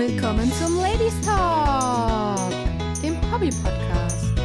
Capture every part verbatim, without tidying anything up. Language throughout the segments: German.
Willkommen zum Ladies Talk, dem Hobby-Podcast.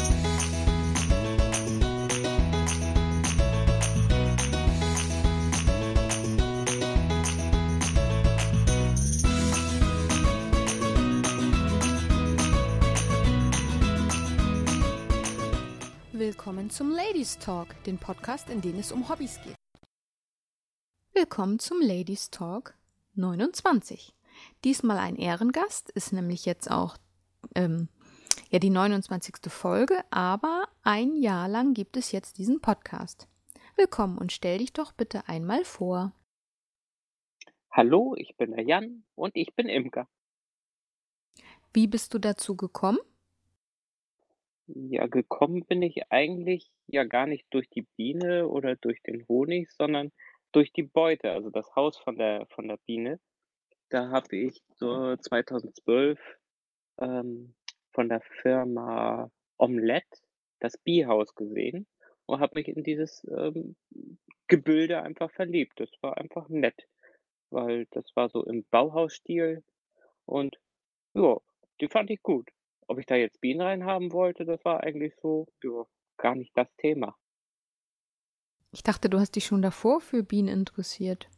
Willkommen zum Ladies Talk, den Podcast, in dem es um Hobbys geht. Willkommen zum Ladies Talk neunundzwanzig. Diesmal ein Ehrengast, ist nämlich jetzt auch ähm, ja die neunundzwanzigste Folge, aber ein Jahr lang gibt es jetzt diesen Podcast. Willkommen und stell dich doch bitte einmal vor. Hallo, ich bin der Jan und ich bin Imker. Wie bist du dazu gekommen? Ja, gekommen bin ich eigentlich ja gar nicht durch die Biene oder durch den Honig, sondern durch die Beute, also das Haus von der von der Biene. Da habe ich so zweitausendzwölf ähm, von der Firma Omelette das Biehaus gesehen und habe mich in dieses, ähm, Gebilde einfach verliebt. Das war einfach nett, weil das war so im Bauhausstil und ja, die fand ich gut. Ob ich da jetzt Bienen reinhaben wollte, das war eigentlich so, ja, gar nicht das Thema. Ich dachte, du hast dich schon davor für Bienen interessiert.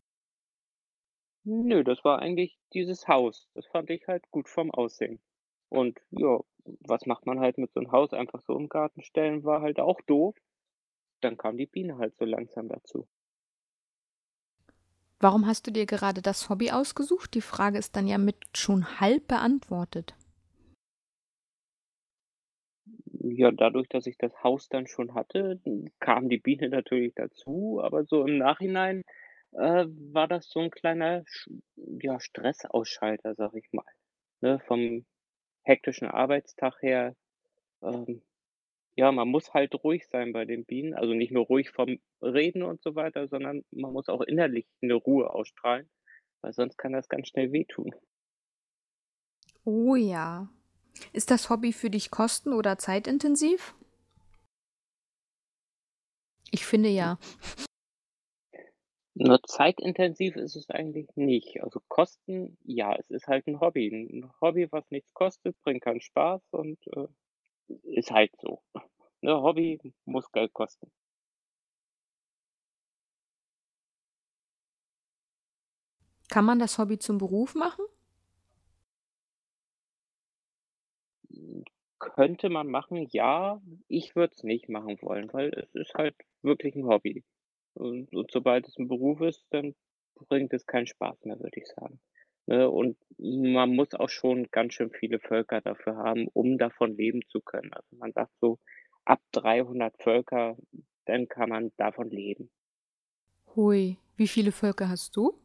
Nö, das war eigentlich dieses Haus. Das fand ich halt gut vom Aussehen. Und ja, was macht man halt mit so 'n Haus einfach so im Garten stellen, war halt auch doof. Dann kam die Biene halt so langsam dazu. Warum hast du dir gerade das Hobby ausgesucht? Die Frage ist dann ja mit schon halb beantwortet. Ja, dadurch, dass ich das Haus dann schon hatte, hm, kam die Biene natürlich dazu, aber so im Nachhinein, äh, war das so 'n kleiner sch ja, Stressausschalter, sage ich mal, ne, vom hektischen Arbeitstag her. Ähm, ja, man muss halt ruhig sein bei den Bienen, also nicht nur ruhig vom Reden und so weiter, sondern man muss auch innerlich 'ne Ruhe ausstrahlen, weil sonst kann das ganz schnell wehtun. Oh ja. Ist das Hobby für dich kosten- oder zeitintensiv? Ich finde ja. Nur zeitintensiv ist es eigentlich nicht. Also Kosten, ja, es ist halt 'n Hobby. 'N Hobby, was nichts kostet, bringt keinen Spaß und, äh, ist halt so. Ne, Hobby muss Geld kosten. Kann man das Hobby zum Beruf machen? Hm, könnte man machen, ja. Ich würde es nicht machen wollen, weil es ist halt wirklich 'n Hobby. Und und sobald es 'n Beruf ist, dann bringt es keinen Spaß mehr, würde ich sagen, ne? Und man muss auch schon ganz schön viele Völker dafür haben, um davon leben zu können. Also, man sagt so, ab dreihundert Völker, dann kann man davon leben. Hui, wie viele Völker hast du?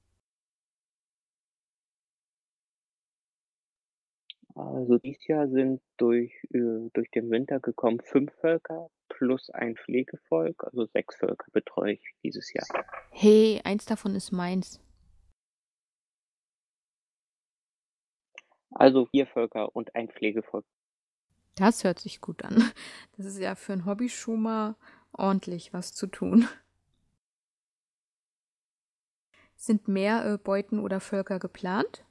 Also, dieses Jahr sind durch äh, durch den Winter gekommen fünf Völker plus ein Pflegevolk, also sechs Völker betreue ich dieses Jahr. Hey, eins davon ist meins. Also vier Völker und ein Pflegevolk. Das hört sich gut an. Das ist ja für 'n Hobby schon mal ordentlich was zu tun. Sind mehr, äh, Beuten oder Völker geplant?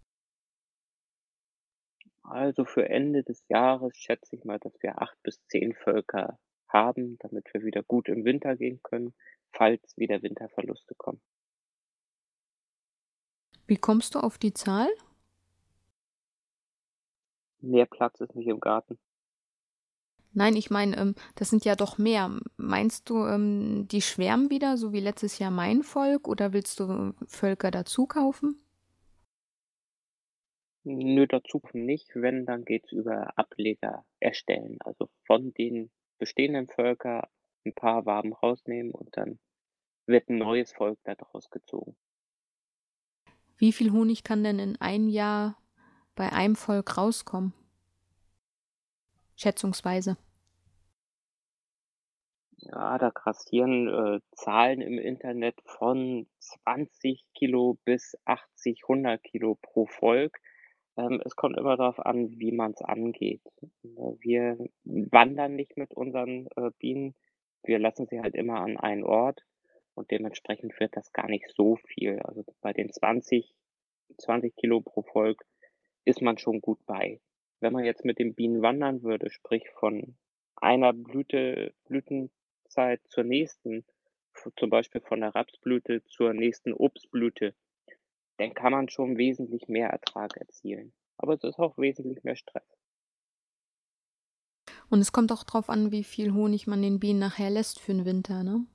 Also, für Ende des Jahres schätze ich mal, dass wir acht bis zehn Völker haben, damit wir wieder gut im Winter gehen können, falls wieder Winterverluste kommen. Wie kommst du auf die Zahl? Mehr Platz ist nicht im Garten. Nein, ich meine, ähm, das sind ja doch mehr. Meinst du, ähm, die schwärmen wieder, so wie letztes Jahr mein Volk, oder willst du Völker dazu kaufen? Nö, dazu nicht. Wenn, dann geht's über Ableger erstellen. Also, von den bestehenden Völker 'n paar Waben rausnehmen und dann wird 'n neues Volk da draus gezogen. Wie viel Honig kann denn in einem Jahr bei einem Volk rauskommen? Schätzungsweise. Ja, da grassieren, äh, Zahlen im Internet von zwanzig Kilo bis achtzig, hundert Kilo pro Volk. Ähm, es kommt immer darauf an, wie man's angeht. Ne, wir wandern nicht mit unseren, äh, Bienen. Wir lassen sie halt immer an einen Ort und dementsprechend wird das gar nicht so viel. Also, bei den zwanzig zwanzig Kilo pro Volk ist man schon gut bei. Wenn man jetzt mit den Bienen wandern würde, sprich von einer Blüte Blütenzeit zur nächsten, v zum Beispiel von der Rapsblüte zur nächsten Obstblüte, dann kann man schon wesentlich mehr Ertrag erzielen. Aber es ist auch wesentlich mehr Stress. Und es kommt auch drauf an, wie viel Honig man den Bienen nachher lässt für 'n Winter, ne?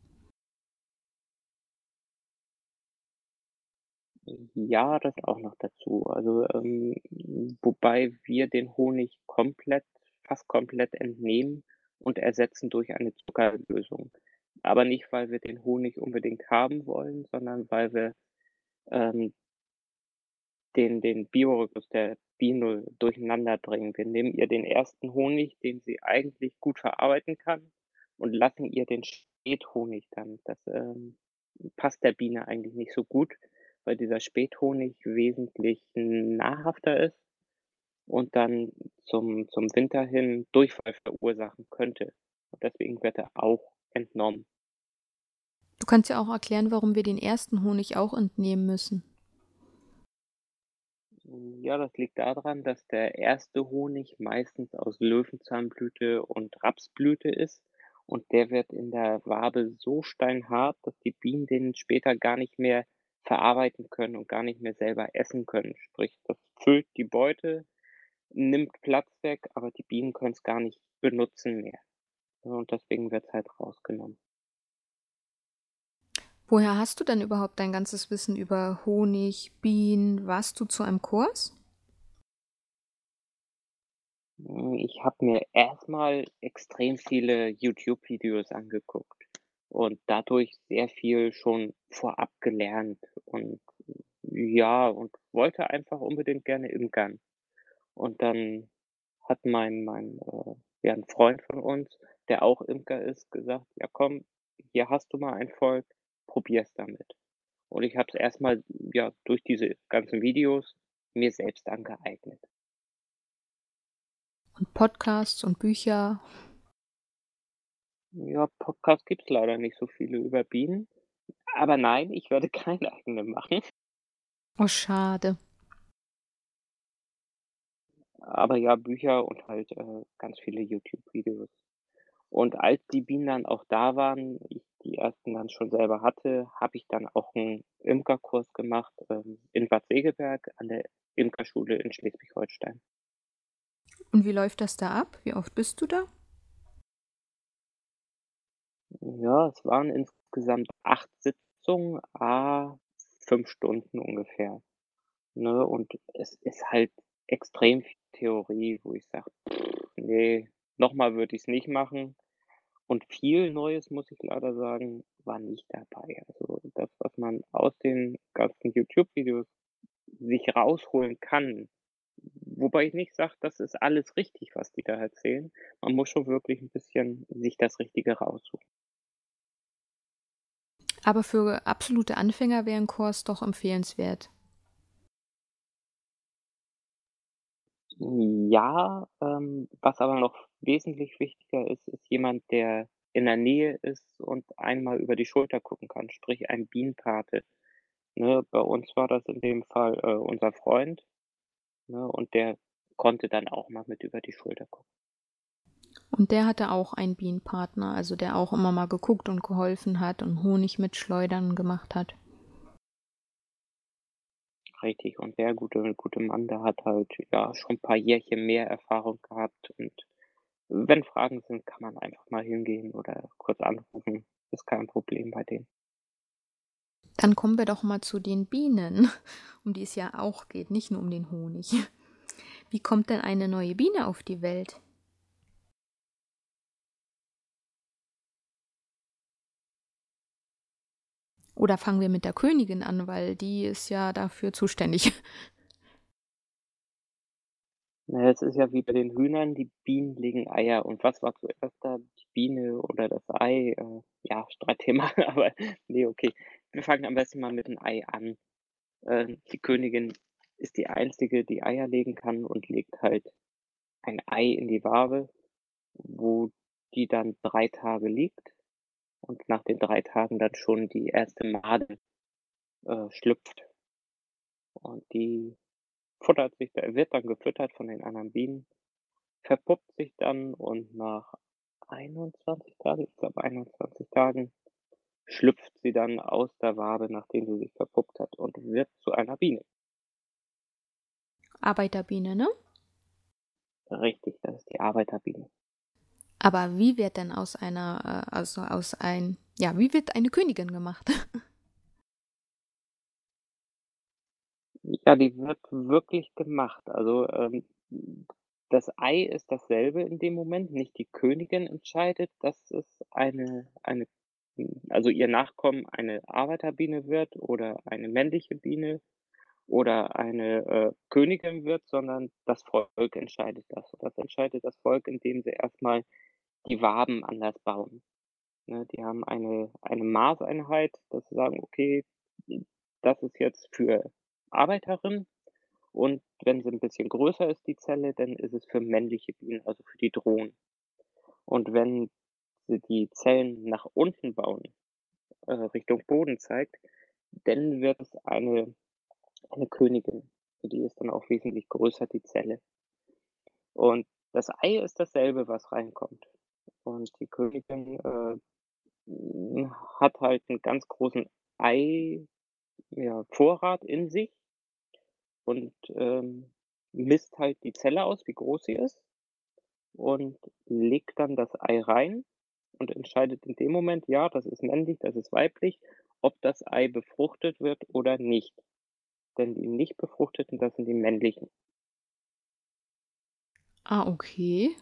Ja, das auch noch dazu. Also, ähm, wobei wir den Honig komplett fast komplett entnehmen und ersetzen durch eine Zuckerlösung. Aber nicht, weil wir den Honig unbedingt haben wollen, sondern weil wir, ähm, den den Biorhythmus der Biene durcheinander bringen. Wir nehmen ihr den ersten Honig, den sie eigentlich gut verarbeiten kann, und lassen ihr den Späthonig dann. Das, ähm, passt der Biene eigentlich nicht so gut, weil dieser Späthonig wesentlich nahrhafter ist und dann zum zum Winter hin Durchfall verursachen könnte. Und deswegen wird er auch entnommen. Du kannst ja auch erklären, warum wir den ersten Honig auch entnehmen müssen. Hm, ja, das liegt daran, dass der erste Honig meistens aus Löwenzahnblüte und Rapsblüte ist und der wird in der Wabe so steinhart, dass die Bienen den später gar nicht mehr verarbeiten können und gar nicht mehr selber essen können. Sprich, das füllt die Beute, nimmt Platz weg, aber die Bienen können's gar nicht benutzen mehr. Und deswegen wird's halt rausgenommen. Woher hast du denn überhaupt dein ganzes Wissen über Honig, Bienen? Warst du zu einem Kurs? Hm, ich habe mir erst mal extrem viele YouTube-Videos angeguckt und dadurch sehr viel schon vorab gelernt und ja, und wollte einfach unbedingt gerne imkern. Und dann hat mein mein, äh ja, 'n Freund von uns, der auch Imker ist, gesagt: „Ja komm, hier hast du mal ein Volk, probier's damit.“ Und ich habe es erst mal, ja, durch diese ganzen Videos mir selbst angeeignet. Und Podcasts und Bücher? Ja, Podcast gibt's leider nicht so viele über Bienen. Aber nein, ich werde keine eigene machen. Oh, schade. Aber ja, Bücher und halt, äh, ganz viele YouTube-Videos. Und als die Bienen dann auch da waren, ich die ersten dann schon selber hatte, habe ich dann auch 'n Imkerkurs gemacht, ähm, in Bad Segeberg an der Imkerschule in Schleswig-Holstein. Und wie läuft das da ab? Wie oft bist du da? Ja, es waren insgesamt acht Sitzungen, à fünf Stunden ungefähr, ne? Und es ist halt extrem viel Theorie, wo ich sage: „Ne, noch mal würde ich's nicht machen.“ Und viel Neues, muss ich leider sagen, war nicht dabei. Also, das, was man aus den ganzen YouTube-Videos sich rausholen kann, wobei ich nicht sage, das ist alles richtig, was die da erzählen. Man muss schon wirklich 'n bisschen sich das Richtige raussuchen. Aber für absolute Anfänger wäre 'n Kurs doch empfehlenswert. Ja, ähm, was aber noch wesentlich wichtiger ist, ist jemand, der in der Nähe ist und einen mal über die Schulter gucken kann, sprich ein Bienenpate, ne? Bei uns war das in dem Fall, äh, unser Freund, ne, und der konnte dann auch mal mit über die Schulter gucken. Und der hatte auch einen Bienenpartner, also der auch immer mal geguckt und geholfen hat und Honig mitschleudern gemacht hat? Richtig, und der gute gute Mann, der hat halt, ja, schon 'n paar Jährchen mehr Erfahrung gehabt und wenn Fragen sind, kann man einfach mal hingehen oder kurz anrufen. Ist kein Problem bei dem. Dann kommen wir doch mal zu den Bienen, um die es ja auch geht, nicht nur um den Honig. Wie kommt denn eine neue Biene auf die Welt? Oder fangen wir mit der Königin an, weil die ist ja dafür zuständig. Na ja, es ist ja wie bei den Hühnern, die Bienen legen Eier. Und was war zuerst da, die Biene oder das Ei? Äh, ja, Streitthema, aber ne, okay. Wir fangen am besten mal mit 'n Ei an. Ähm, die Königin ist die Einzige, die Eier legen kann und legt halt ein Ei in die Wabe, wo die dann drei Tage liegt und nach den drei Tagen dann schon die erste Made, äh, schlüpft. und die futtert sich da wird dann gefüttert von den anderen Bienen, verpuppt sich dann und nach einundzwanzig Tagen, ich glaube einundzwanzig Tagen, schlüpft sie dann aus der Wabe, nachdem sie sich verpuppt hat und wird zu einer Biene. Arbeiterbiene, ne? Richtig, das ist die Arbeiterbiene. Aber wie wird denn aus einer, äh, also aus ein, ja, wie wird eine Königin gemacht? Ja, die wird wirklich gemacht. Also, ähm, das Ei ist dasselbe in dem Moment, nicht die Königin entscheidet, dass es eine eine hm, also ihr Nachkommen eine Arbeiterbiene wird oder eine männliche Biene oder eine, äh, Königin wird, sondern das Volk entscheidet das. Und das entscheidet das Volk, indem sie erst mal die Waben anders bauen, ne? Die haben eine eine Maßeinheit, dass sie sagen: „Okay, hm, das ist jetzt für Arbeiterin und wenn sie 'n bisschen größer ist, die Zelle, dann ist es für männliche Bienen, also für die Drohnen. Und wenn sie die Zellen nach unten bauen, äh, Richtung Boden zeigt, dann wird es eine eine Königin. Für die ist dann auch wesentlich größer die Zelle. Und das Ei ist dasselbe, was reinkommt. Und die Königin, äh, hm, hat halt 'n ganz großen Ei ja, Vorrat in sich und, ähm, misst halt die Zelle aus, wie groß sie ist und legt dann das Ei rein und entscheidet in dem Moment: „Ja, das ist männlich, das ist weiblich“, ob das Ei befruchtet wird oder nicht. Denn die nicht befruchteten, das sind die männlichen. Ah, okay.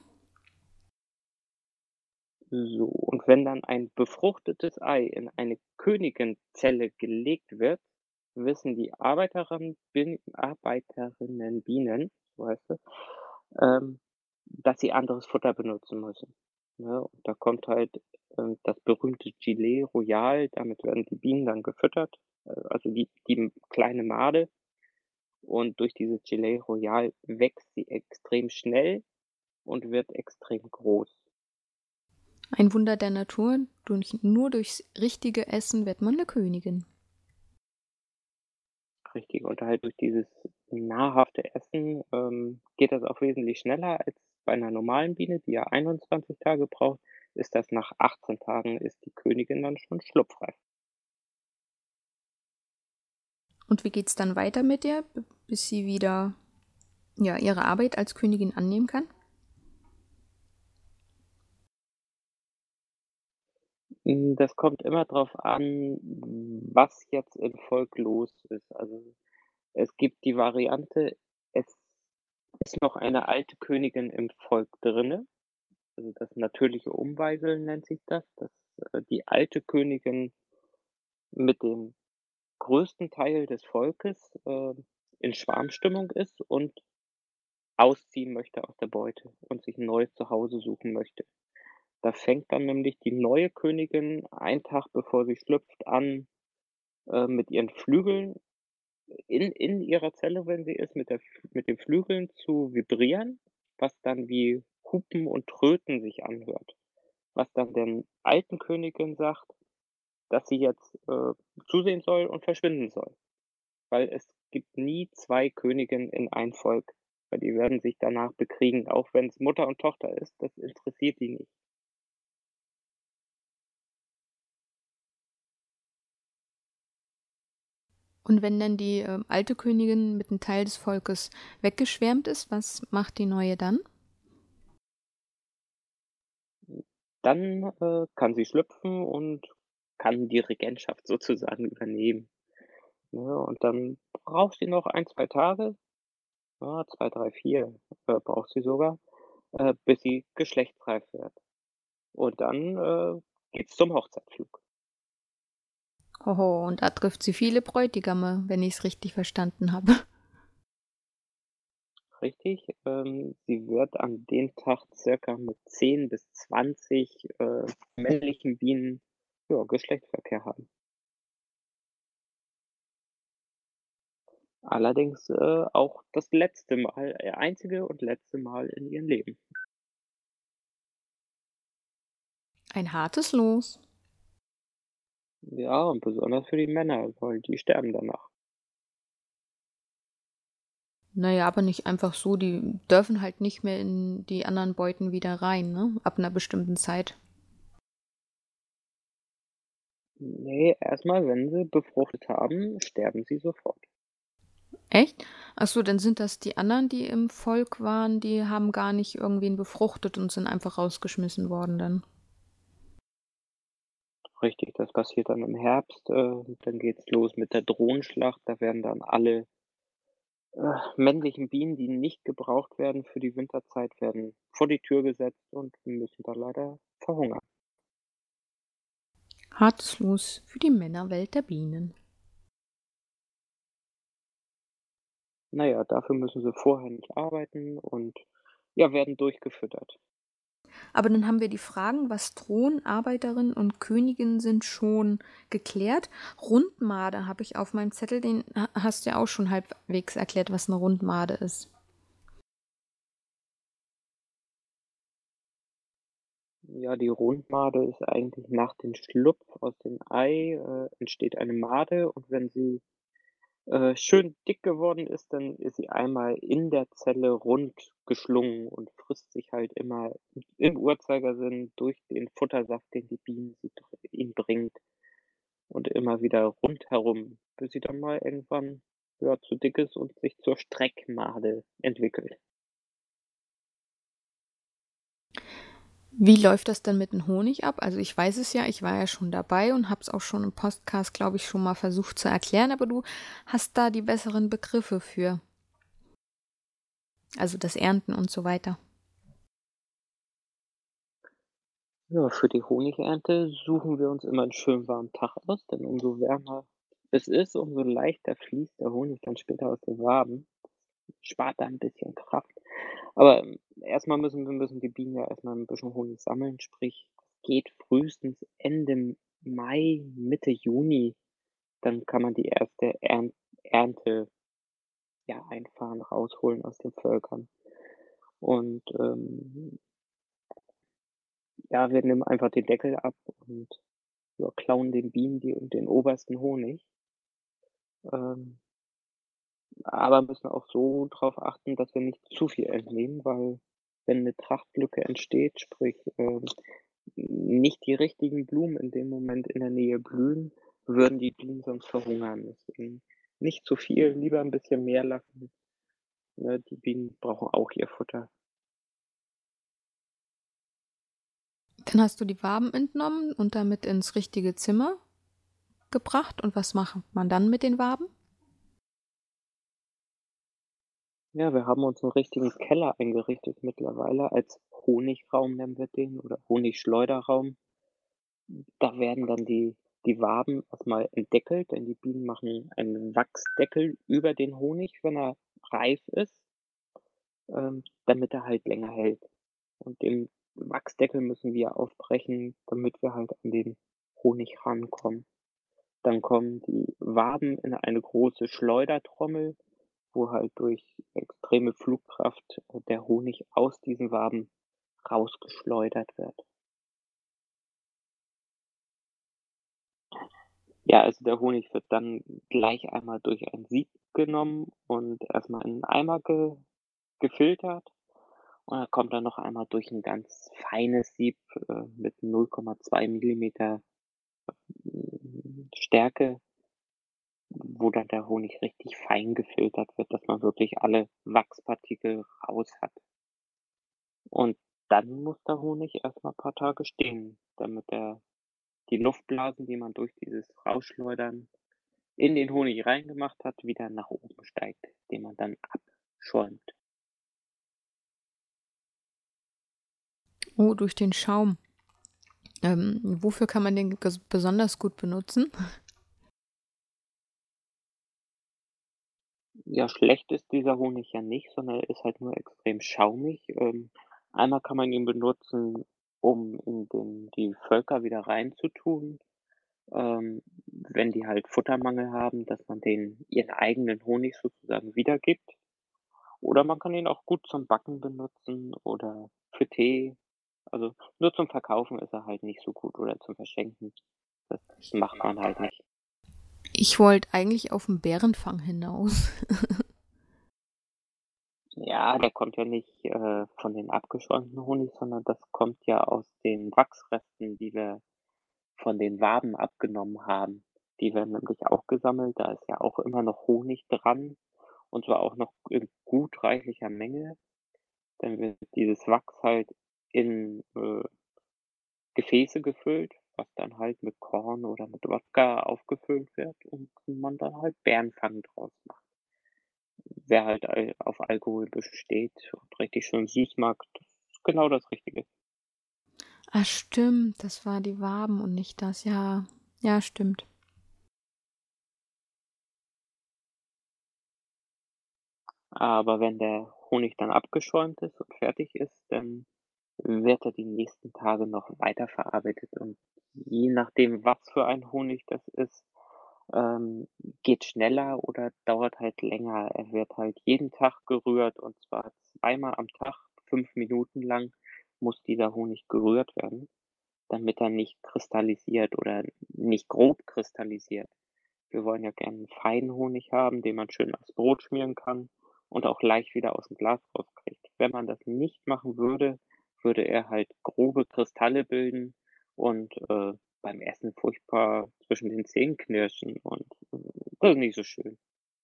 So, und wenn dann ein befruchtetes Ei in eine Königinzelle gelegt wird, wissen die Arbeiterin Bin Arbeiterinnenbienen, so heißt es, ähm, dass sie anderes Futter benutzen müssen, ne? Und da kommt halt, ähm, das berühmte Gelée Royal, damit werden die Bienen dann gefüttert, äh, also die die kleine Made. Und durch dieses Gelée Royal wächst sie extrem schnell und wird extrem groß. Ein Wunder der Natur, durch nur durchs richtige Essen wird man 'ne Königin. Richtig, und halt durch dieses nahrhafte Essen, ähm, geht das auch wesentlich schneller als bei 'ner normalen Biene, die ja einundzwanzig Tage braucht, ist das nach achtzehn Tagen ist die Königin dann schon schlupfreif. Und wie geht's dann weiter mit der, b bis sie wieder, ja, ihre Arbeit als Königin annehmen kann? Hm, das kommt immer drauf an, was jetzt im Volk los ist. Also, es gibt die Variante, es ist noch eine alte Königin im Volk drinne. Also, das natürliche Umweiseln nennt sich das, dass, äh, die alte Königin mit dem größten Teil des Volkes, äh, in Schwarmstimmung ist und ausziehen möchte aus der Beute und sich 'n neues Zuhause suchen möchte. Da fängt dann nämlich die neue Königin einen Tag, bevor sie schlüpft, an, äh, mit ihren Flügeln in in ihrer Zelle, wenn sie ist, mit der F mit den Flügeln zu vibrieren, was dann wie Hupen und Tröten sich anhört. Was dann der alten Königin sagt, dass sie jetzt, äh, zusehen soll und verschwinden soll. Weil es gibt nie zwei Königinnen in ein Volk, weil die werden sich danach bekriegen, auch wenn's Mutter und Tochter ist, das interessiert die nicht. Und wenn dann die, ähm, alte Königin mit 'n Teil des Volkes weggeschwärmt ist, was macht die neue dann? Dann, äh, kann sie schlüpfen und kann die Regentschaft sozusagen übernehmen, ne? Und dann braucht sie noch ein, zwei Tage, ja, zwei, drei, vier, äh, braucht sie sogar, äh, bis sie geschlechtsreif wird. Und dann, äh, geht's zum Hochzeitsflug. Oho, und da trifft sie viele Bräutigame, wenn ich's richtig verstanden habe. Richtig, ähm, sie wird an dem Tag circa mit zehn bis zwanzig, äh, männlichen Bienen, ja, Geschlechtsverkehr haben. Allerdings, äh, auch das letzte Mal äh, einzige und letzte Mal in ihrem Leben. Ein hartes Los. Ja, und besonders für die Männer, weil die sterben danach. Naja, aber nicht einfach so. Die dürfen halt nicht mehr in die anderen Beuten wieder rein, ne? Ab einer bestimmten Zeit. Ne, erstmal, wenn sie befruchtet haben, sterben sie sofort. Echt? Ach so, dann sind das die anderen, die im Volk waren, die haben gar nicht irgendwen befruchtet und sind einfach rausgeschmissen worden dann. Richtig, das passiert dann im Herbst, äh, dann geht's los mit der Drohnenschlacht. Da werden dann alle, äh, männlichen Bienen, die nicht gebraucht werden für die Winterzeit, werden vor die Tür gesetzt und müssen dann leider verhungern. Hartes Los für die Männerwelt der Bienen. Na ja, dafür müssen sie vorher nicht arbeiten und, ja, werden durchgefüttert. Aber dann haben wir die Fragen, was Thron, Arbeiterin und Königin sind, schon geklärt. Rundmade habe ich auf meinem Zettel, den ha- hast du ja auch schon halbwegs erklärt, was eine Rundmade ist. Ja, die Rundmade ist eigentlich nach dem Schlupf aus dem Ei, äh, entsteht eine Made und wenn sie, äh, schön dick geworden ist, dann ist sie einmal in der Zelle rund geschlungen und frisst sich halt immer im Uhrzeigersinn durch den Futtersaft, den die Bienen sie dr ihnen bringt und immer wieder rundherum, bis sie dann mal irgendwann, ja, zu dick ist und sich zur Streckmade entwickelt. Wie läuft das dann mit dem Honig ab? Also ich weiß es ja, ich war ja schon dabei und habe es auch schon im Podcast, glaube ich, schon mal versucht zu erklären, aber du hast da die besseren Begriffe für. Also das Ernten und so weiter. Ja, für die Honigernte suchen wir uns immer 'n schönen warmen Tag aus, denn umso wärmer es ist, umso leichter fließt der Honig dann später aus den Waben. Spart da 'n bisschen Kraft. Aber, ähm, erst müssen wir müssen die Bienen ja erst mal 'n bisschen Honig sammeln, sprich, geht frühestens Ende Mai, Mitte Juni, dann kann man die erste Ern Ernte, ja, einfahren, rausholen aus den Völkern. Und, ähm, ja, wir nehmen einfach den Deckel ab und, ja, klauen den Bienen die den obersten Honig. Ähm, aber müssen auch so drauf achten, dass wir nicht zu viel entnehmen, weil wenn 'ne Trachtlücke entsteht, sprich, ähm, nicht die richtigen Blumen in dem Moment in der Nähe blühen, würden die Bienen sonst verhungern. Deswegen nicht zu viel, lieber 'n bisschen mehr lassen, ne? Die Bienen brauchen auch ihr Futter. Dann hast du die Waben entnommen und damit ins richtige Zimmer gebracht. Und was macht man dann mit den Waben? Ja, wir haben uns 'n richtigen Keller eingerichtet mittlerweile als Honigraum nennen wir den oder Honigschleuderraum. Da werden dann die die Waben erst mal entdeckelt, denn die Bienen machen einen Wachsdeckel über den Honig, wenn er reif ist, ähm, damit er halt länger hält. Und den Wachsdeckel müssen wir aufbrechen, damit wir halt an den Honig rankommen. Dann kommen die Waben in eine große Schleudertrommel, wo halt durch extreme Flugkraft äh, der Honig aus diesen Waben rausgeschleudert wird. Ja, also der Honig wird dann gleich einmal durch ein Sieb genommen und erst mal in 'n Eimer ge gefiltert und dann kommt er noch einmal durch 'n ganz feines Sieb, äh, mit null Komma zwei Millimeter hm, Stärke, wo dann der Honig richtig fein gefiltert wird, dass man wirklich alle Wachspartikel raus hat. Und dann muss der Honig erst mal paar Tage stehen, damit der die Luftblasen, die man durch dieses Rausschleudern in den Honig reingemacht hat, wieder nach oben steigt, den man dann abschäumt. Oh, durch den Schaum. Ähm, wofür kann man den ges besonders gut benutzen? Ja, schlecht ist dieser Honig ja nicht, sondern er ist halt nur extrem schaumig. Ähm, einmal kann man ihn benutzen, um in den die Völker wieder reinzutun, ähm, wenn die halt Futtermangel haben, dass man denen ihren eigenen Honig sozusagen wiedergibt. Oder man kann ihn auch gut zum Backen benutzen oder für Tee. Also, nur zum Verkaufen ist er halt nicht so gut oder zum Verschenken. Das macht man halt nicht. Ich wollte eigentlich auf 'n Bärenfang hinaus. Ja, der kommt ja nicht, äh, von den abgeschäumten Honig, sondern das kommt ja aus den Wachsresten, die wir von den Waben abgenommen haben. Die werden nämlich auch gesammelt, da ist ja auch immer noch Honig dran und zwar auch noch in gut reichlicher Menge. Dann wird dieses Wachs halt in, äh, Gefäße gefüllt, was dann halt mit Korn oder mit Wodka aufgefüllt wird und man dann halt Bärenfang draus macht. Wer halt al auf Alkohol besteht und richtig schön süß mag, das ist genau das Richtige. Ah, stimmt, das war die Waben und nicht das. Ja, ja, stimmt. Aber wenn der Honig dann abgeschäumt ist und fertig ist, dann wird er die nächsten Tage noch weiterverarbeitet und je nachdem, was für ein Honig das ist, ähm, geht schneller oder dauert halt länger. Er wird halt jeden Tag gerührt und zwar zweimal am Tag, fünf Minuten lang muss dieser Honig gerührt werden, damit er nicht kristallisiert oder nicht grob kristallisiert. Wir wollen ja gerne 'n feinen Honig haben, den man schön aufs Brot schmieren kann und auch leicht wieder aus'm Glas rauskriegt. Wenn man das nicht machen würde, würde er halt grobe Kristalle bilden und, äh, beim Essen furchtbar zwischen den Zähnen knirschen und, äh, das ist nicht so schön.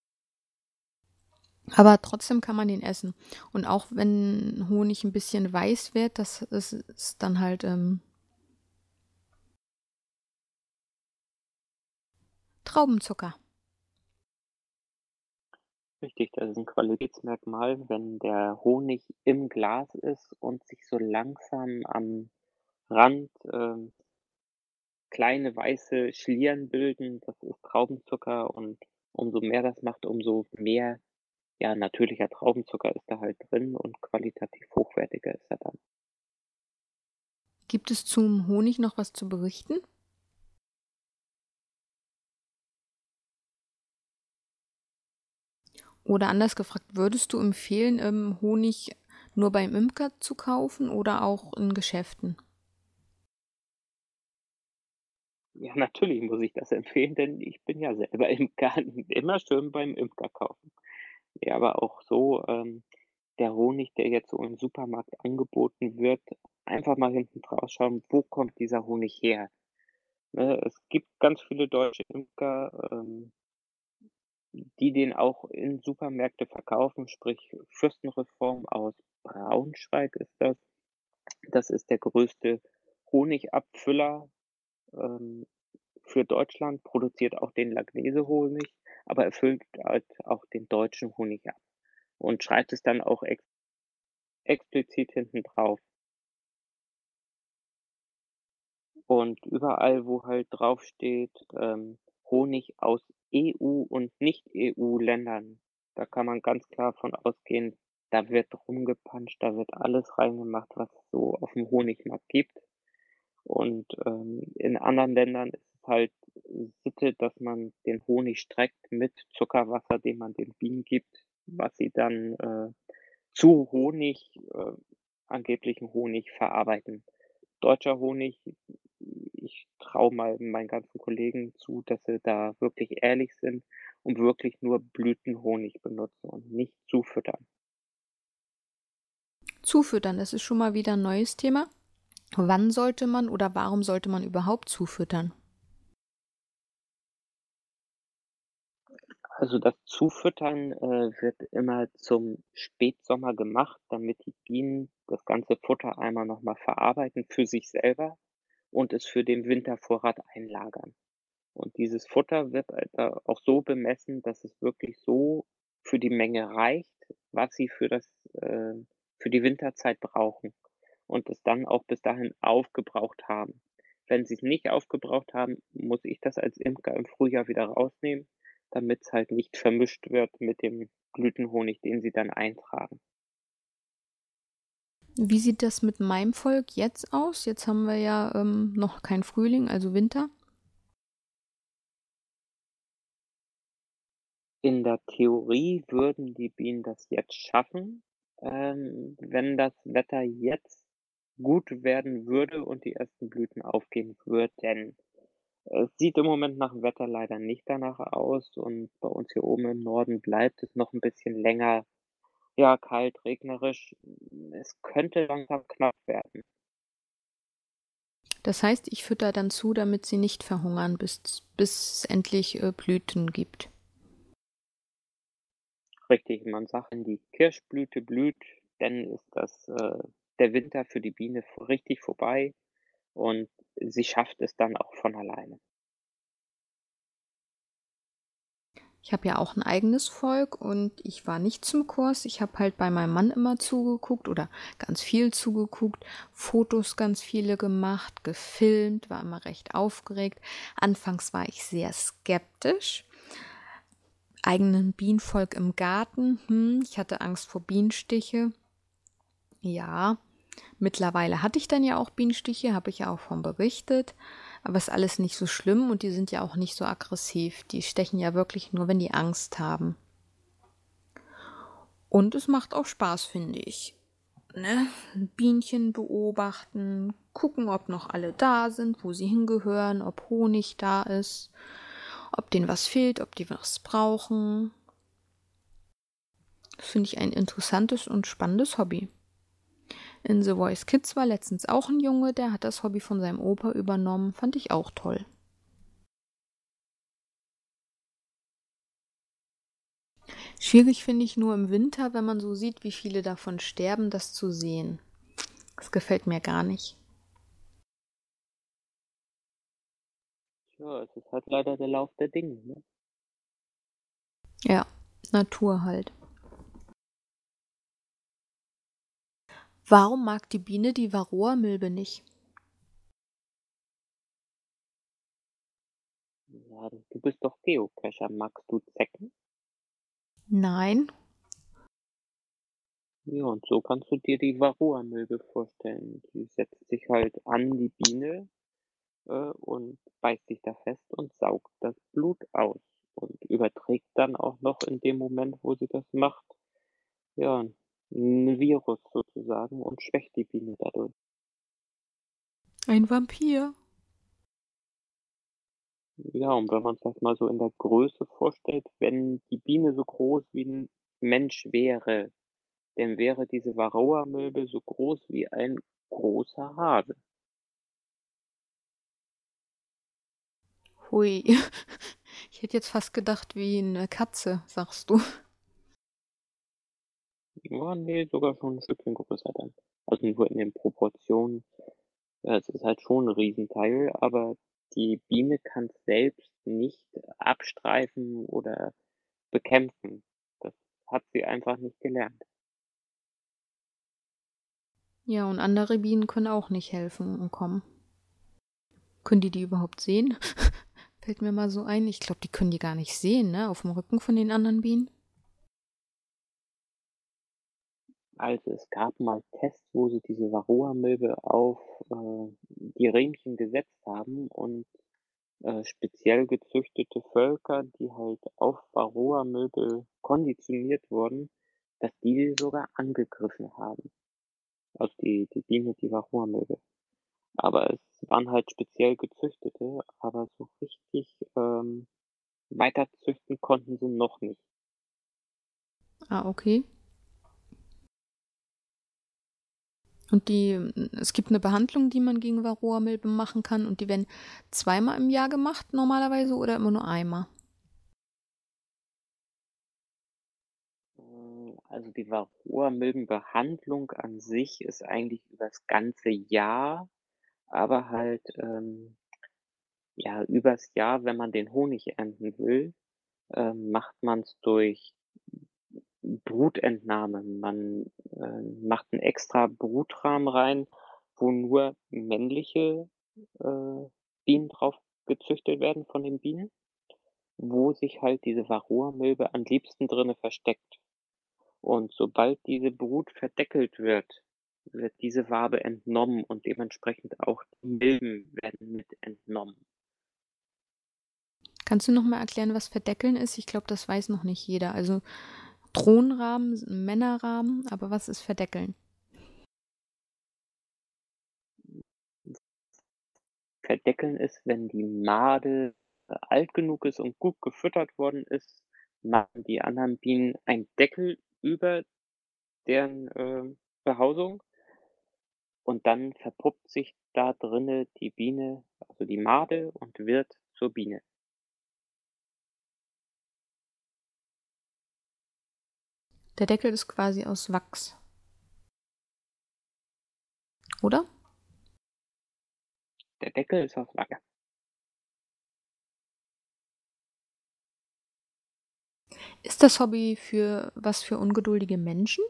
Aber trotzdem kann man den essen. Und auch wenn Honig 'n bisschen weiß wird, das ist ist dann halt, ähm Traubenzucker. Richtig, das ist 'n Qualitätsmerkmal, wenn der Honig im Glas ist und sich so langsam am Rand, ähm kleine weiße Schlieren bilden, das ist Traubenzucker und umso mehr das macht, umso mehr, ja, natürlicher Traubenzucker ist da halt drin und qualitativ hochwertiger ist er dann. Gibt es zum Honig noch was zu berichten? Oder anders gefragt, würdest du empfehlen, ähm, Honig nur beim Imker zu kaufen oder auch in Geschäften? Ja, natürlich muss ich das empfehlen, denn ich bin ja selber Imker. Immer schön beim Imker kaufen. Ja, aber auch so, ähm, der Honig, der jetzt so im Supermarkt angeboten wird, einfach mal hinten drauf schauen, wo kommt dieser Honig her? Ne, es gibt ganz viele deutsche Imker, ähm die den auch in Supermärkte verkaufen, sprich Fürstenreform aus Braunschweig ist das. Das ist der größte Honigabfüller, ähm, für Deutschland, produziert auch den Langnese-Honig, aber er füllt halt auch den deutschen Honig ab und schreibt es dann auch ex explizit hinten drauf. Und überall, wo halt draufsteht, ähm, Honig aus E U und Nicht-E U-Ländern, da kann man ganz klar von ausgehen, da wird rumgepanscht, da wird alles reingemacht, was es so aufm Honigmarkt gibt. Und, ähm, in anderen Ländern ist es halt Sitte, dass man den Honig streckt mit Zuckerwasser, den man den Bienen gibt, was sie dann, äh, zu Honig, äh, angeblichen Honig verarbeiten. Deutscher Honig, ich traue mal meinen ganzen Kollegen zu, dass sie da wirklich ehrlich sind und wirklich nur Blütenhonig benutzen und nicht zufüttern. Zufüttern, das ist schon mal wieder 'n neues Thema. Wann sollte man oder warum sollte man überhaupt zufüttern? Also, das Zufüttern, äh, wird immer zum Spätsommer gemacht, damit die Bienen das ganze Futter einmal noch mal verarbeiten für sich selber und es für den Wintervorrat einlagern. Und dieses Futter wird halt da auch so bemessen, dass es wirklich so für die Menge reicht, was sie für das äh, für die Winterzeit brauchen und es dann auch bis dahin aufgebraucht haben. Wenn sie's nicht aufgebraucht haben, muss ich das als Imker im Frühjahr wieder rausnehmen, damit's halt nicht vermischt wird mit dem Blütenhonig, den sie dann eintragen. Wie sieht das mit meinem Volk jetzt aus? Jetzt haben wir ja, ähm, noch keinen Frühling, also Winter. In der Theorie würden die Bienen das jetzt schaffen, ähm, wenn das Wetter jetzt gut werden würde und die ersten Blüten aufgehen würden. Es sieht im Moment nach dem Wetter leider nicht danach aus und bei uns hier oben im Norden bleibt es noch 'n bisschen länger ja, kalt, regnerisch. Es könnte langsam knapp werden. Das heißt, ich fütter dann zu, damit sie nicht verhungern, bis bis es endlich, äh, Blüten gibt. Richtig, man sagt, wenn die Kirschblüte blüht, dann ist das, äh der Winter für die Biene v richtig vorbei und sie schafft es dann auch von alleine. Ich habe ja auch 'n eigenes Volk und ich war nicht zum Kurs. Ich habe halt bei meinem Mann immer zugeguckt oder ganz viel zugeguckt, Fotos ganz viele gemacht, gefilmt, war immer recht aufgeregt. Anfangs war ich sehr skeptisch. Eigenen Bienenvolk im Garten, hm, ich hatte Angst vor Bienenstiche. Ja, mittlerweile hatte ich dann ja auch Bienenstiche, habe ich ja auch von berichtet, aber ist alles nicht so schlimm und die sind ja auch nicht so aggressiv. Die stechen ja wirklich nur, wenn die Angst haben. Und es macht auch Spaß, finde ich, ne? Bienchen beobachten, gucken, ob noch alle da sind, wo sie hingehören, ob Honig da ist, ob denen was fehlt, ob die was brauchen. Das finde ich ein interessantes und spannendes Hobby. In The Voice Kids war letztens auch 'n Junge, der hat das Hobby von seinem Opa übernommen, fand ich auch toll. Schwierig finde ich nur im Winter, wenn man so sieht, wie viele davon sterben, das zu sehen. Das gefällt mir gar nicht. Ja, es ist halt leider der Lauf der Dinge, ne? Ja, Natur halt. Warum mag die Biene die Varroamilbe nicht? Ja, du bist doch Geocacher. Magst du Zecken? Nein. Ja, und so kannst du dir die Varroamilbe vorstellen. Die setzt sich halt an die Biene, äh, und beißt sich da fest und saugt das Blut aus und überträgt dann auch noch in dem Moment, wo sie das macht, ja, 'n Virus sozusagen und schwächt die Biene dadurch. Ein Vampir. Ja, und wenn man sich das mal so in der Größe vorstellt, wenn die Biene so groß wie 'n Mensch wäre, dann wäre diese Varroamilbe so groß wie ein großer Hase. Hui. Ich hätte jetzt fast gedacht wie 'ne Katze, sagst du. Ja, ne, sogar schon 'n Stückchen größer dann. Also, nur in den Proportionen. Ja, es ist halt schon 'n Riesenteil, aber die Biene kann's selbst nicht abstreifen oder bekämpfen. Das hat sie einfach nicht gelernt. Ja, und andere Bienen können auch nicht helfen und kommen. Können die die überhaupt sehen? Fällt mir mal so ein. Ich glaube, die können die gar nicht sehen, ne, aufm Rücken von den anderen Bienen? Also, es gab mal Tests, wo sie diese Varroamilbe auf, äh, die Riemchen gesetzt haben und, äh, speziell gezüchtete Völker, die halt auf Varroamilbe konditioniert wurden, dass die die sogar angegriffen haben. Also, die die Biene, die Varroamilbe. Aber es waren halt speziell gezüchtete, aber so richtig, ähm, weiter züchten konnten sie noch nicht. Ah, okay. Und die hm, es gibt 'ne Behandlung, die man gegen Varroamilben machen kann und die werden zweimal im Jahr gemacht normalerweise oder immer nur einmal? Hm, also, die Varroamilbenbehandlung an sich ist eigentlich übers ganze Jahr, aber halt, ähm, ja, übers Jahr, wenn man den Honig ernten will, ähm, macht man's durch Brutentnahme. Man, äh, macht 'n extra Brutrahmen rein, wo nur männliche, äh, Bienen drauf gezüchtet werden von den Bienen, wo sich halt diese Varroamilbe am liebsten drinnen versteckt. Und sobald diese Brut verdeckelt wird, wird diese Wabe entnommen und dementsprechend auch die Milben werden mit entnommen. Kannst du noch mal erklären, was Verdeckeln ist? Ich glaube, das weiß noch nicht jeder. Also, Drohnenraben sind Männerraben, aber was ist Verdeckeln? Verdeckeln ist, wenn die Made alt genug ist und gut gefüttert worden ist, machen die anderen Bienen einen Deckel über deren, ähm, Behausung und dann verpuppt sich da drinne die Biene, also die Made und wird zur Biene. Der Deckel ist quasi aus Wachs, oder? Der Deckel ist aus Wachs. Ist das Hobby für was für ungeduldige Menschen?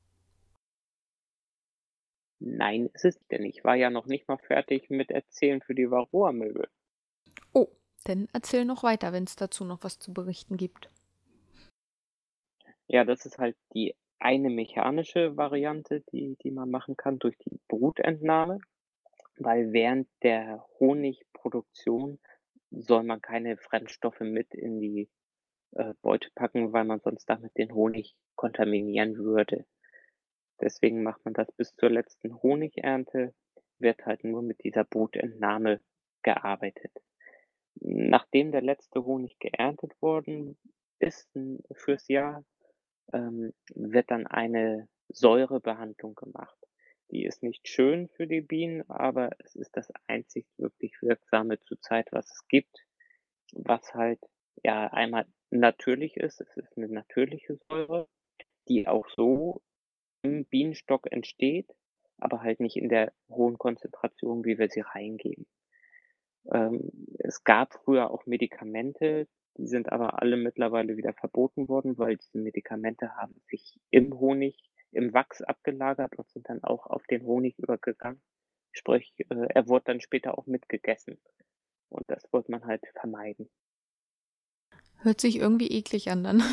Nein, ist es denn ich war ja noch nicht mal fertig mit Erzählen für die Varroa-Milbe. Oh, dann erzähl noch weiter, wenn es dazu noch was zu berichten gibt. Ja, das ist halt die eine mechanische Variante, die die man machen kann durch die Brutentnahme, weil während der Honigproduktion soll man keine Fremdstoffe mit in die, äh, Beute packen, weil man sonst damit den Honig kontaminieren würde. Deswegen macht man das bis zur letzten Honigernte, wird halt nur mit dieser Brutentnahme gearbeitet. Nachdem der letzte Honig geerntet worden ist, hm, fürs Jahr, ähm, wird dann eine Säurebehandlung gemacht. Die ist nicht schön für die Bienen, aber es ist das einzig wirklich Wirksame zurzeit, was es gibt, was halt, ja, einmal natürlich ist. Es ist 'ne natürliche Säure, die auch so im Bienenstock entsteht, aber halt nicht in der hohen Konzentration, wie wir sie reingeben. Ähm, es gab früher auch Medikamente, die sind aber alle mittlerweile wieder verboten worden, weil diese Medikamente haben sich im Honig, im Wachs abgelagert und sind dann auch auf den Honig übergegangen. Sprich, äh, er wurde dann später auch mitgegessen und das wollte man halt vermeiden. Hört sich irgendwie eklig an dann.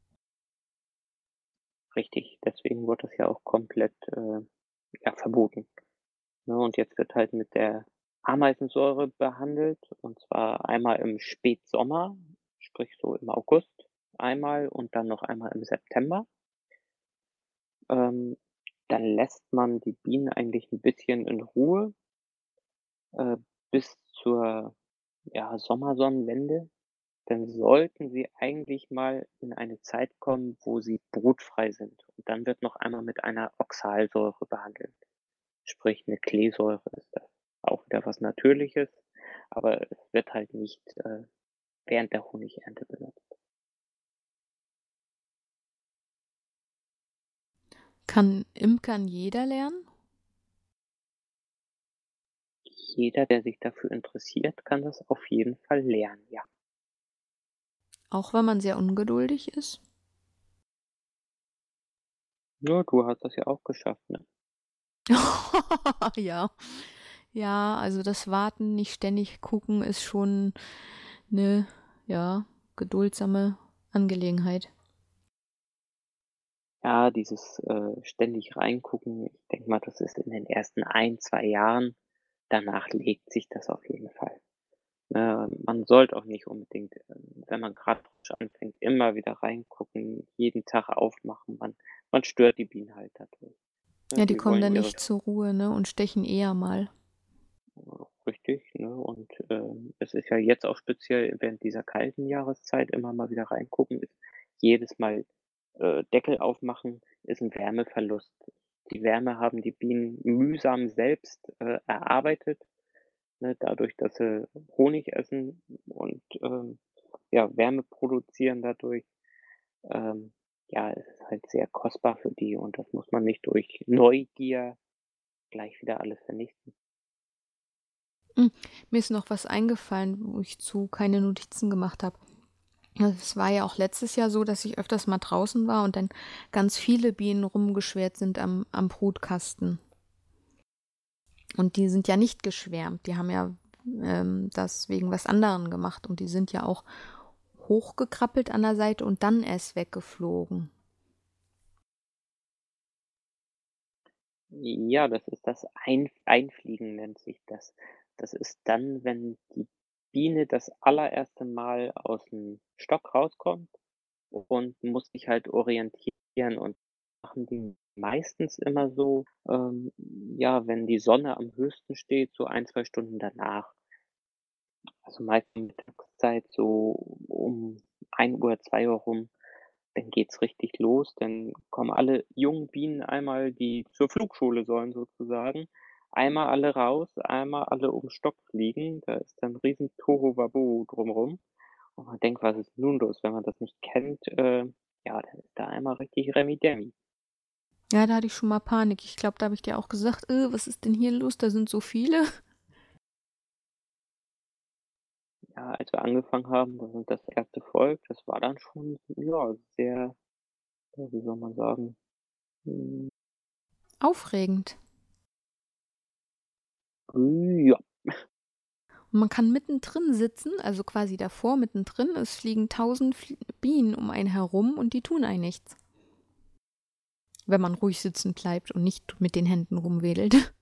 Richtig, deswegen wurde das ja auch komplett, äh, ja, verboten, ne? Und jetzt wird halt mit der Ameisensäure behandelt und zwar einmal im Spätsommer, sprich so im August einmal und dann noch einmal im September. Ähm, dann lässt man die Bienen eigentlich 'n bisschen in Ruhe äh, bis zur, ja, Sommersonnenwende. Dann sollten sie eigentlich mal in eine Zeit kommen, wo sie brutfrei sind. Und dann wird noch einmal mit einer Oxalsäure behandelt. Sprich 'ne Kleesäure ist das. Auch wieder was Natürliches, aber es wird halt nicht, äh, während der Honigernte benutzt. Kann Imkern jeder lernen? Jeder, der sich dafür interessiert, kann das auf jeden Fall lernen, ja. Auch wenn man sehr ungeduldig ist? Ja, du hast das ja auch geschafft, ne? Ja. Ja, also das Warten, nicht ständig gucken, ist schon 'ne, ja, geduldsame Angelegenheit. Ja, dieses, äh, ständig reingucken, ich denke mal, das ist in den ersten ein, zwei Jahren. Danach legt sich das auf jeden Fall. Ne, man sollte auch nicht unbedingt, ähm, wenn man grad frisch anfängt, immer wieder reingucken, jeden Tag aufmachen. Man man stört die Bienen halt dadurch, ne? Ja, die Die kommen wollen dann ihre nicht zur Ruhe, ne, und stechen eher mal. Richtig, ne? Und, ähm, es ist ja jetzt auch speziell während dieser kalten Jahreszeit immer mal wieder reingucken, ist jedes Mal, äh, Deckel aufmachen, ist 'n Wärmeverlust. Die Wärme haben die Bienen mühsam selbst, äh, erarbeitet, ne, dadurch, dass sie Honig essen und, ähm, ja, Wärme produzieren dadurch. Ähm, ja, es ist halt sehr kostbar für die und das muss man nicht durch Neugier gleich wieder alles vernichten. Hm, mir ist noch was eingefallen, wo ich zu keine Notizen gemacht habe. Es war ja auch letztes Jahr so, dass ich öfters mal draußen war und dann ganz viele Bienen rumgeschwirrt sind am am Brutkasten. Und die sind ja nicht geschwärmt. Die haben ja, ähm, das wegen was anderem gemacht und die sind ja auch hochgekrabbelt an der Seite und dann erst weggeflogen. Ja, das ist das Ein Einfliegen nennt sich das. Das ist dann, wenn die Biene das allererste Mal aus'm Stock rauskommt und muss sich halt orientieren und machen die meistens immer so, ähm, ja, wenn die Sonne am höchsten steht, so ein, zwei Stunden danach. Also meist um Mittagszeit so um ein Uhr, zwei Uhr rum. dann geht's richtig los. Dann kommen alle jungen Bienen einmal, die zur Flugschule sollen sozusagen, einmal alle raus, einmal alle um's Stock fliegen. Da ist dann 'n riesen Tohuwabohu drumrum. Und man denkt: „Was ist nun los?“ Wenn man das nicht kennt, äh, ja, dann ist da einmal richtig Remi-Demi. Ja, da hatte ich schon mal Panik. Ich glaube, da habe ich dir auch gesagt: „Äh, was ist denn hier los? Da sind so viele.“ Ja, als wir angefangen haben, da das erste Volk, das war dann schon, ja, sehr, ja, wie soll man sagen, hm, Aufregend. ja. Und man kann mittendrin sitzen, also quasi davor, mittendrin. Es fliegen tausend Fl Bienen um einen herum und die tun einem nichts. Wenn man ruhig sitzen bleibt und nicht mit den Händen rumwedelt.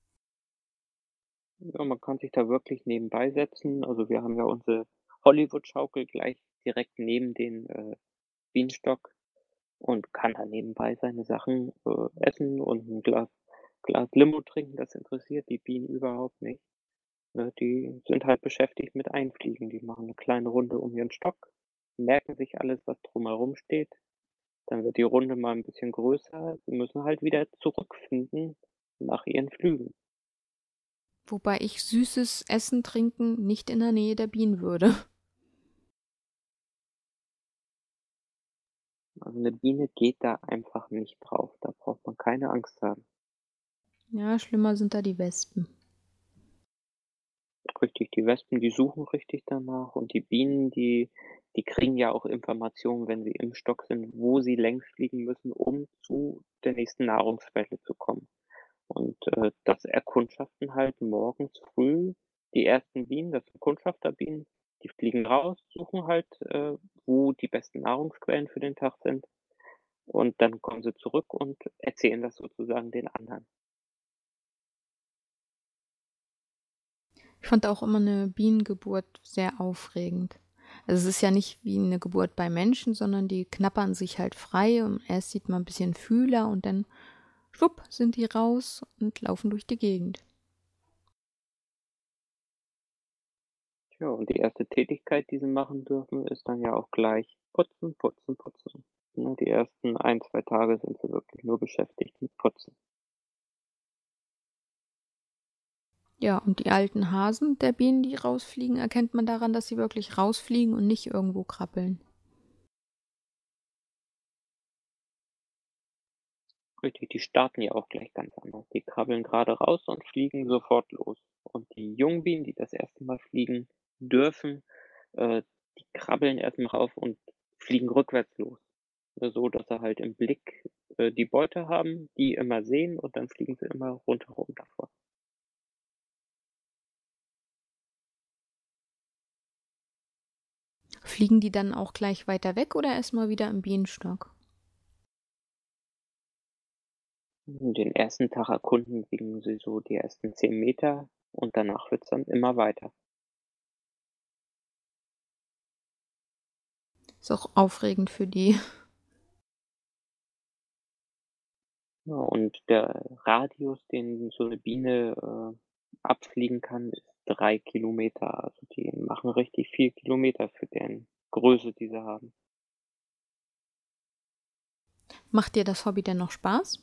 Ja, man kann sich da wirklich nebenbei setzen. Also, wir haben ja unsere Hollywood-Schaukel gleich direkt neben den, äh, Bienenstock und kann da nebenbei seine Sachen, äh, essen und 'n Glas Glas Limo trinken. Das interessiert die Bienen überhaupt nicht, ne? Die sind halt beschäftigt mit Einfliegen. Die machen 'ne kleine Runde um ihren Stock, merken sich alles, was drumherum steht. Dann wird die Runde mal 'n bisschen größer. Sie müssen halt wieder zurückfinden nach ihren Flügen. Wobei ich süßes Essen, Trinken nicht in der Nähe der Bienen würde. Also 'ne Biene geht da einfach nicht drauf. Da braucht man keine Angst haben. Ja, schlimmer sind da die Wespen. Richtig, die Wespen, die suchen richtig danach und die Bienen, die die kriegen ja auch Informationen, wenn sie im Stock sind, wo sie längs fliegen müssen, um zu der nächsten Nahrungsquelle zu kommen. Und, äh, das erkundschaften halt morgens früh die ersten Bienen, das sind Kundschafterbienen, die fliegen raus, suchen halt, äh, wo die besten Nahrungsquellen für den Tag sind und dann kommen sie zurück und erzählen das sozusagen den anderen. Ich fand auch immer 'ne Bienengeburt sehr aufregend. Also, es ist ja nicht wie 'ne Geburt bei Menschen, sondern die knabbern sich halt frei und erst sieht man 'n bisschen Fühler und dann schwupp sind die raus und laufen durch die Gegend. Ja, und die erste Tätigkeit, die sie machen dürfen, ist dann ja auch gleich putzen, putzen, putzen. Ne, die ersten ein, zwei Tage sind sie wirklich nur beschäftigt mit Putzen. Ja, und die alten Hasen der Bienen, die rausfliegen, erkennt man daran, dass sie wirklich rausfliegen und nicht irgendwo krabbeln. Richtig, die starten ja auch gleich ganz anders. Die krabbeln grade raus und fliegen sofort los. Und die Jungbienen, die das erste Mal fliegen dürfen, äh, die krabbeln erst mal rauf und fliegen rückwärts los, ne, so dass sie halt im Blick, äh, die Beute haben, die immer sehen und dann fliegen sie immer rundherum davor. Fliegen die dann auch gleich weiter weg oder erst mal wieder im Bienenstock? Hm, den ersten Tag erkunden fliegen sie so die ersten zehn Meter und danach wird's dann immer weiter. Ist auch aufregend für die. Ja, und der Radius, den so 'ne Biene, äh, abfliegen kann, ist drei Kilometer. Also, die machen richtig viel Kilometer für deren Größe, die sie haben. Macht dir das Hobby denn noch Spaß?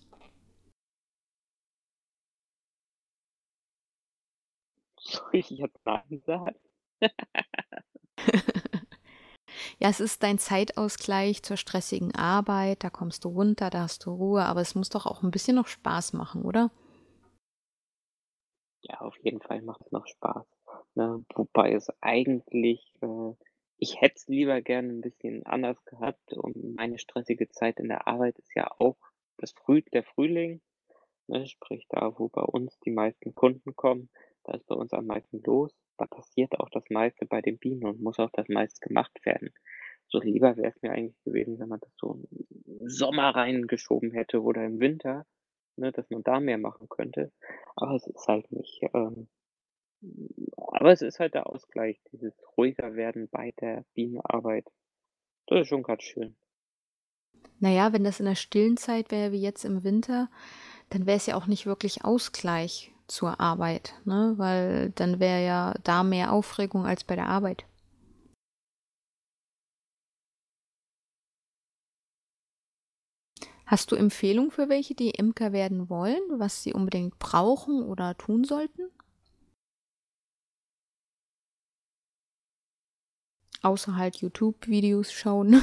Soll ich jetzt nein sagen? Ja, es ist dein Zeitausgleich zur stressigen Arbeit, da kommst du runter, da hast du Ruhe, aber es muss doch auch 'n bisschen noch Spaß machen, oder? Ja, auf jeden Fall macht's noch Spaß, ne? Wobei es eigentlich, äh ich hätte es lieber gerne 'n bisschen anders gehabt und meine stressige Zeit in der Arbeit ist ja auch das Früh der Frühling, ne? Sprich da, wo bei uns die meisten Kunden kommen, da ist bei uns am meisten los. Da passiert auch das meiste bei den Bienen und muss auch das meiste gemacht werden. So lieber wäre es mir eigentlich gewesen, wenn man das so im Sommer reingeschoben hätte oder im Winter, ne, dass man da mehr machen könnte. Aber es ist halt nicht, ähm aber es ist halt der Ausgleich, dieses ruhiger werden bei der Bienenarbeit. Das ist schon ganz schön. Na ja, wenn das in der stillen Zeit wäre wie jetzt im Winter, dann wäre es ja auch nicht wirklich Ausgleich zur Arbeit, ne? Weil dann wäre ja da mehr Aufregung als bei der Arbeit. Hast du Empfehlungen für welche, die Imker werden wollen, was sie unbedingt brauchen oder tun sollten? Außer halt YouTube-Videos schauen.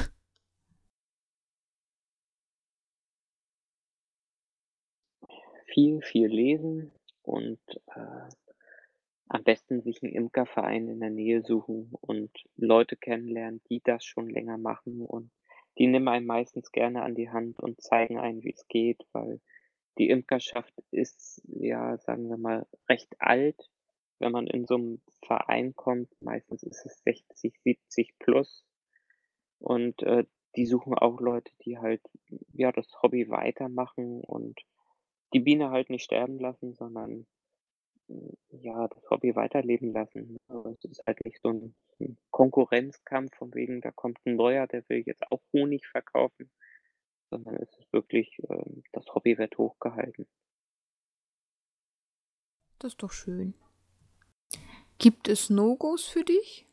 Viel, viel lesen und, äh, am besten sich 'n Imkerverein in der Nähe suchen und Leute kennenlernen, die das schon länger machen, und die nehmen einen meistens gerne an die Hand und zeigen einem, wie's geht, weil die Imkerschaft ist, ja, sagen wir mal, recht alt. Wenn man in so 'n Verein kommt, meistens ist es sechzig, siebzig plus, und, äh, die suchen auch Leute, die halt, ja, das Hobby weitermachen und die Biene halt nicht sterben lassen, sondern, hm, ja, das Hobby weiterleben lassen. Aber es ist halt nicht so 'n 'n Konkurrenzkampf von wegen, da kommt 'n Neuer, der will jetzt auch Honig verkaufen, sondern es ist wirklich, ähm das Hobby wird hochgehalten. Das ist doch schön. Gibt es No-Gos für dich?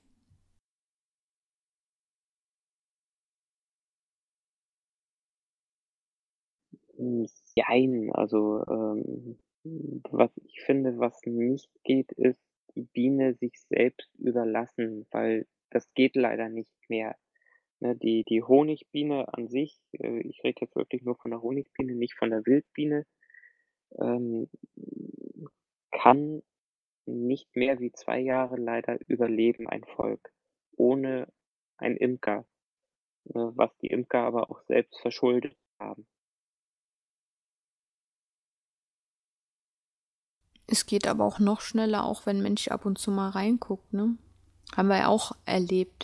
Hm, jein, also, ähm, was ich finde, was nicht geht, ist die Biene sich selbst überlassen, weil das geht leider nicht mehr, ne? Die die Honigbiene an sich, äh, ich rede jetzt wirklich nur von der Honigbiene, nicht von der Wildbiene, ähm, kann nicht mehr wie zwei Jahre leider überleben, ein Volk, ohne einen Imker, ne, was die Imker aber auch selbst verschuldet haben. Es geht aber auch noch schneller, auch wenn 'n Mensch ab und zu mal reinguckt, ne? Haben wir ja auch erlebt.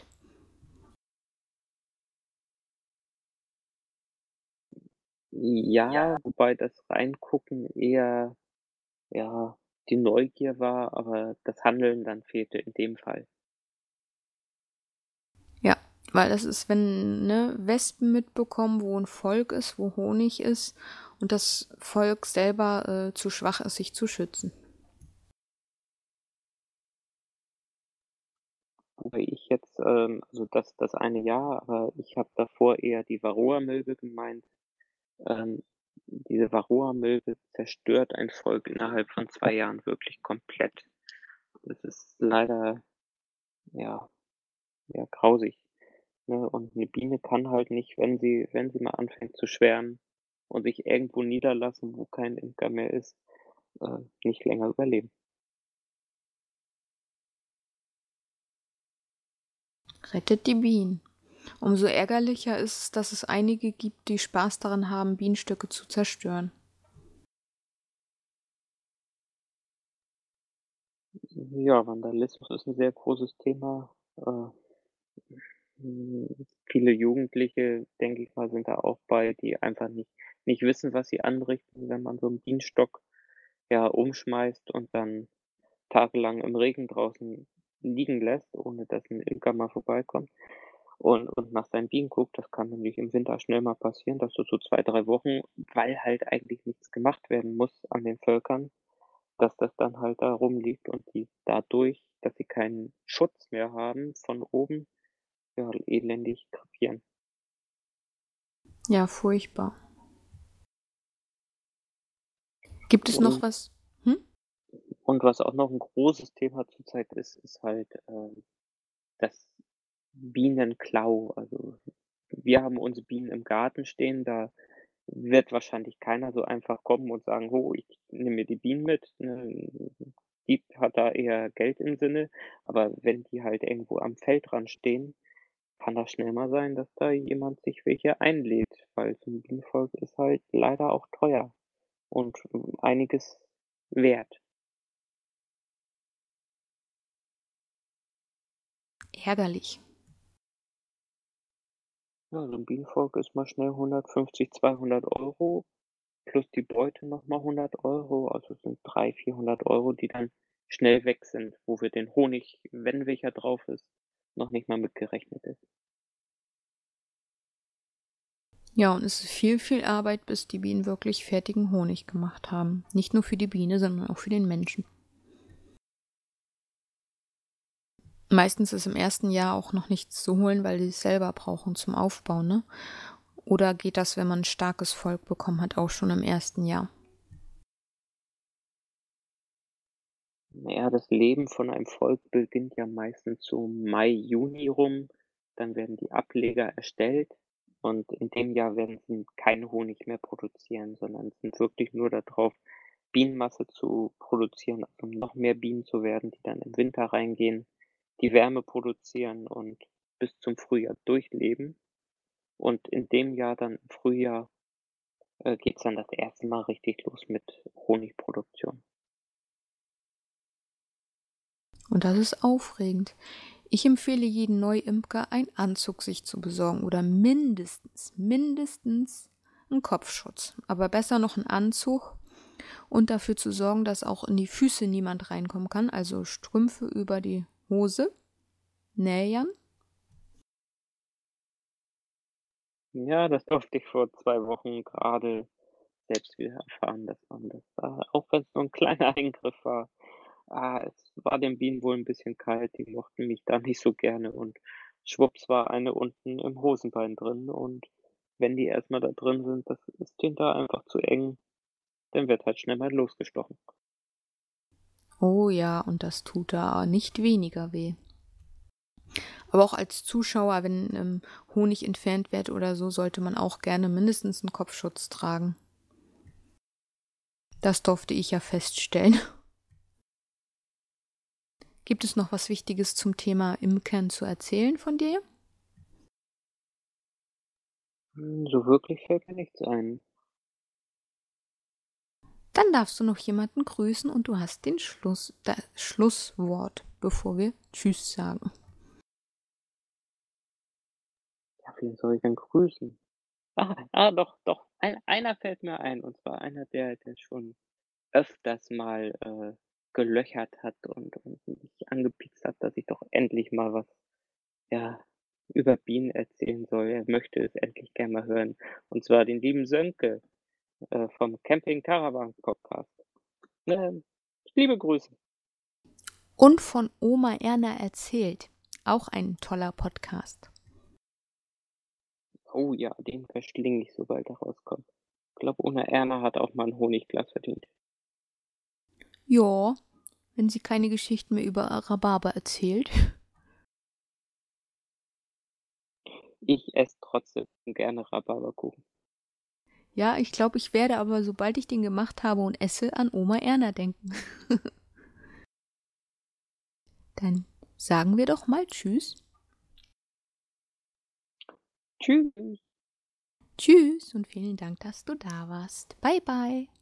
Ja, wobei das Reingucken eher, ja, die Neugier war, aber das Handeln dann fehlte in dem Fall. Ja, weil das ist, wenn, ne, Wespen mitbekommen, wo 'n Volk ist, wo Honig ist und das Volk selber, äh, zu schwach ist, sich zu schützen. Wobei ich jetzt, ähm also das das eine Jahr, aber ich habe davor eher die Varroamilbe gemeint. Ähm, diese Varroamilbe zerstört ein Volk innerhalb von zwei Jahren wirklich komplett. Das ist leider, ja ja, grausig, ne? Und 'ne Biene kann halt nicht, wenn sie wenn sie mal anfängt zu schwärmen und sich irgendwo niederlassen, wo kein Imker mehr ist, äh, nicht länger überleben. Rettet die Bienen. Umso ärgerlicher ist es, dass es einige gibt, die Spaß daran haben, Bienenstöcke zu zerstören. Ja, Vandalismus ist 'n sehr großes Thema. Äh, hm, viele Jugendliche, denke ich mal, sind da auch bei, die einfach nicht nicht wissen, was sie anrichten, wenn man so 'n Bienenstock, ja, umschmeißt und dann tagelang im Regen draußen liegen lässt, ohne dass 'n Imker mal vorbeikommt und und nach seinen Bienen guckt. Das kann nämlich im Winter schnell mal passieren, dass du so zwei, drei Wochen, weil halt eigentlich nichts gemacht werden muss an den Völkern, dass das dann halt da rumliegt und die dadurch, dass sie keinen Schutz mehr haben von oben, ja, elendig krepieren. Ja, furchtbar. Gibt es noch Und was hm? und was auch noch 'n großes Thema zurzeit ist, ist halt, ähm, das Bienenklau. Also, wir haben unsere Bienen im Garten stehen, da wird wahrscheinlich keiner so einfach kommen und sagen: „Oh, ich nehme mir die Bienen mit“, ne? Dieb hat da eher Geld im Sinne, aber wenn die halt irgendwo am Feldrand stehen, kann das schnell mal sein, dass da jemand sich welche einlädt, weil so 'n Bienenvolk ist halt leider auch teuer und, hm, einiges wert. Ärgerlich. Ja, so 'n Bienenvolk ist mal schnell hundertfünfzig, zweihundert Euro plus die Beute noch mal hundert Euro, also es sind drei, vierhundert Euro, die dann schnell weg sind, wo wir den Honig, wenn welcher drauf ist, noch nicht mal mitgerechnet ist. Ja, und es ist viel, viel Arbeit, bis die Bienen wirklich fertigen Honig gemacht haben. Nicht nur für die Biene, sondern auch für den Menschen. Meistens ist im ersten Jahr auch noch nichts zu holen, weil die es selber brauchen zum Aufbauen, ne? Oder geht das, wenn man ein starkes Volk bekommen hat, auch schon im ersten Jahr? Naja, das Leben von einem Volk beginnt ja meistens so Mai, Juni rum. Dann werden die Ableger erstellt und in dem Jahr werden sie keinen Honig mehr produzieren, sondern sind wirklich nur da drauf, Bienenmasse zu produzieren, also um noch mehr Bienen zu werden, die dann im Winter reingehen, die Wärme produzieren und bis zum Frühjahr durchleben. Und in dem Jahr dann im Frühjahr, äh, geht's dann das erste Mal richtig los mit Honigproduktion. Und das ist aufregend. Ich empfehle jedem Neuimker, einen Anzug sich zu besorgen oder mindestens, mindestens einen Kopfschutz. Aber besser noch einen Anzug und dafür zu sorgen, dass auch in die Füße niemand reinkommen kann. Also Strümpfe über die Hose, nähern. Ja, das durfte ich vor zwei Wochen gerade selbst wieder erfahren, dass man das da, auch wenn's nur 'n kleiner Eingriff war, ah, es war den Bienen wohl 'n bisschen kalt, die mochten mich da nicht so gerne und schwupps war eine unten im Hosenbein drin und wenn die erst mal da drin sind, das ist denen da einfach zu eng, dann wird halt schnell mal losgestochen. Oh ja, und das tut da nicht weniger weh. Aber auch als Zuschauer, wenn ähm, Honig entfernt wird oder so, sollte man auch gerne mindestens einen Kopfschutz tragen. Das durfte ich ja feststellen. Gibt es noch was Wichtiges zum Thema Imkern zu erzählen von dir? Hm, so wirklich fällt mir nichts ein. Dann darfst du noch jemanden grüßen und du hast den Schluss, das Schlusswort, bevor wir Tschüss sagen. Ja, wen soll ich denn grüßen? Ah, ah, doch, doch, ein einer fällt mir ein, und zwar einer, der der schon öfters mal, äh, gelöchert hat und und mich angepiekst hat, dass ich doch endlich mal was, ja, über Bienen erzählen soll. Er möchte es endlich gern mal hören, und zwar den lieben Sönke, äh, vom Camping Caravan Podcast. Ähm, liebe Grüße. Und von Oma Erna erzählt. Auch ein toller Podcast. Oh ja, den verschlinge ich, sobald er rauskommt. Ich glaube, Oma Erna hat auch mal 'n Honigglas verdient. Ja, wenn sie keine Geschichten mehr über Rhabarber erzählt. Ich esse trotzdem gerne Rhabarberkuchen. Ja, ich glaube, ich werde aber, sobald ich den gemacht habe und esse, an Oma Erna denken. Dann sagen wir doch mal Tschüss. Tschüss. Tschüss und vielen Dank, dass du da warst. Bye, bye.